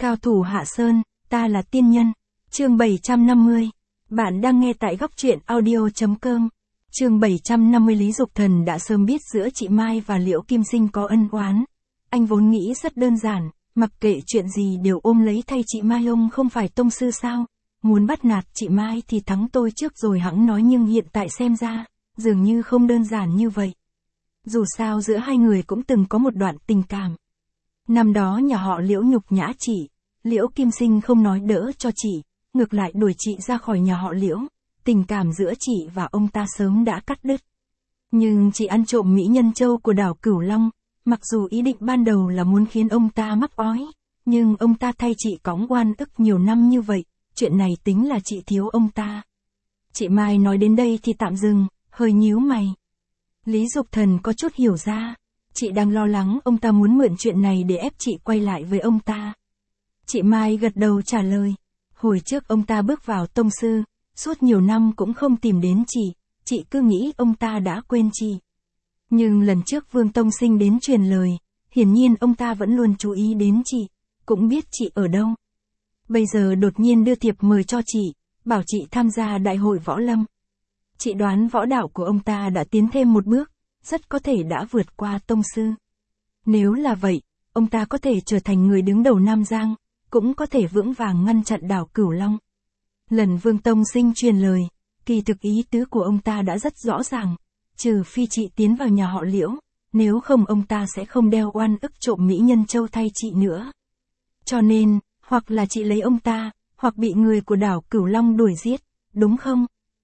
Cao thủ Hạ Sơn, ta là tiên nhân. Chương 750. Bạn đang nghe tại góc truyện audio.com. Chương 750. Lý Dục Thần đã sớm biết giữa chị Mai và Liễu Kim Sinh có ân oán. Anh vốn nghĩ rất đơn giản, mặc kệ chuyện gì đều ôm lấy thay chị Mai. Ông không phải tông sư sao? Muốn bắt nạt chị Mai thì thắng tôi trước rồi hẵng nói, nhưng hiện tại xem ra, dường như không đơn giản như vậy. Dù sao giữa hai người cũng từng có một đoạn tình cảm. Năm đó nhà họ Liễu nhục nhã chị, Liễu Kim Sinh không nói đỡ cho chị, ngược lại đuổi chị ra khỏi nhà họ Liễu. Tình cảm giữa chị và ông ta sớm đã cắt đứt. Nhưng chị ăn trộm mỹ nhân châu của đảo Cửu Long, mặc dù ý định ban đầu là muốn khiến ông ta mắc ói, nhưng ông ta thay chị cõng oan ức nhiều năm như vậy, chuyện này tính là chị thiếu ông ta. Chị Mai nói đến đây thì tạm dừng, hơi nhíu mày. Lý Dục Thần có chút hiểu ra, chị đang lo lắng ông ta muốn mượn chuyện này để ép chị quay lại với ông ta. Chị Mai gật đầu trả lời, hồi trước ông ta bước vào tông sư, suốt nhiều năm cũng không tìm đến chị cứ nghĩ ông ta đã quên chị. Nhưng lần trước Vương Tông Sinh đến truyền lời, hiển nhiên ông ta vẫn luôn chú ý đến chị, cũng biết chị ở đâu. Bây giờ đột nhiên đưa thiệp mời cho chị, bảo chị tham gia đại hội võ lâm. Chị đoán võ đạo của ông ta đã tiến thêm một bước, rất có thể đã vượt qua tông sư. Nếu là vậy, ông ta có thể trở thành người đứng đầu Nam Giang, cũng có thể vững vàng ngăn chặn đảo Cửu Long. Lần Vương Tông Sinh truyền lời, kỳ thực ý tứ của ông ta đã rất rõ ràng, trừ phi chị tiến vào nhà họ Liễu, nếu không ông ta sẽ không đeo oan ức trộm mỹ nhân châu thay chị nữa. Cho nên, hoặc là chị lấy ông ta, hoặc bị người của đảo Cửu Long đuổi giết, đúng không?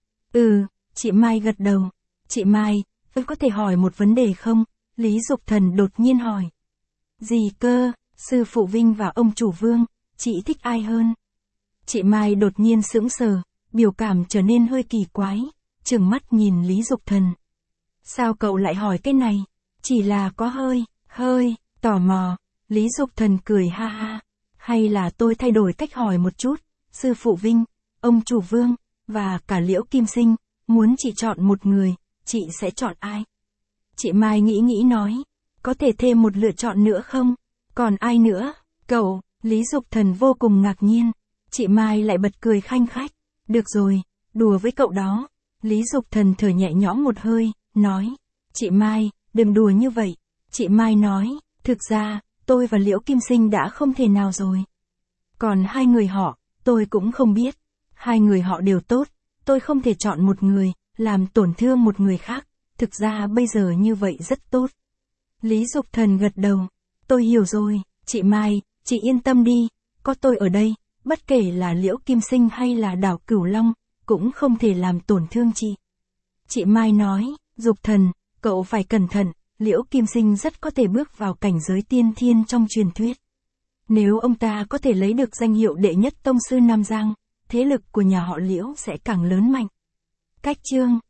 Chị Mai gật đầu. Chị Mai, tôi có thể hỏi một vấn đề không? Lý Dục Thần đột nhiên hỏi. Gì cơ, sư phụ Vinh và ông chủ Vương, chị thích ai hơn? Chị Mai đột nhiên sững sờ, biểu cảm trở nên hơi kỳ quái, trừng mắt nhìn Lý Dục Thần. Sao cậu lại hỏi cái này? Chỉ là có hơi, tò mò. Lý Dục Thần cười ha ha. Hay là tôi thay đổi cách hỏi một chút, sư phụ Vinh, ông chủ Vương, và cả Liễu Kim Sinh, muốn chị chọn một người, chị sẽ chọn ai? Chị Mai nghĩ nói, có thể thêm một lựa chọn nữa không? Còn ai nữa? Cậu. Lý Dục Thần vô cùng ngạc nhiên. Chị Mai lại bật cười khanh khách. Được rồi, đùa với cậu đó. Lý Dục Thần thở nhẹ nhõm một hơi, nói. Chị Mai, đừng đùa như vậy. Chị Mai nói, thực ra, tôi và Liễu Kim Sinh đã không thể nào rồi. Còn hai người họ, tôi cũng không biết. Hai người họ đều tốt, tôi không thể chọn một người, làm tổn thương một người khác. Thực ra bây giờ như vậy rất tốt. Lý Dục Thần gật đầu. Tôi hiểu rồi, chị Mai, chị yên tâm đi, có tôi ở đây, bất kể là Liễu Kim Sinh hay là đảo Cửu Long, cũng không thể làm tổn thương chị. Chị Mai nói, Dục Thần, cậu phải cẩn thận, Liễu Kim Sinh rất có thể bước vào cảnh giới tiên thiên trong truyền thuyết. Nếu ông ta có thể lấy được danh hiệu đệ nhất tông sư Nam Giang, thế lực của nhà họ Liễu sẽ càng lớn mạnh. Cách chương